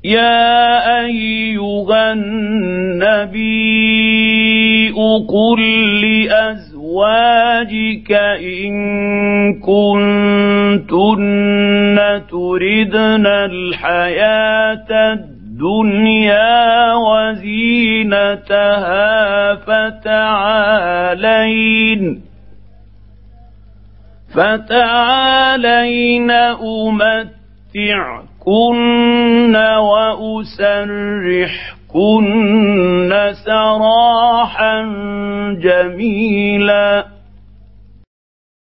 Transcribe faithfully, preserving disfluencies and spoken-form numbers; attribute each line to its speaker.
Speaker 1: يا أيها النبي قل لأزواجك إن كنتن تردن الحياة الدنيا وزينتها فتعالين فتعالين أمتعكن وأسرحكن سراحا جميلا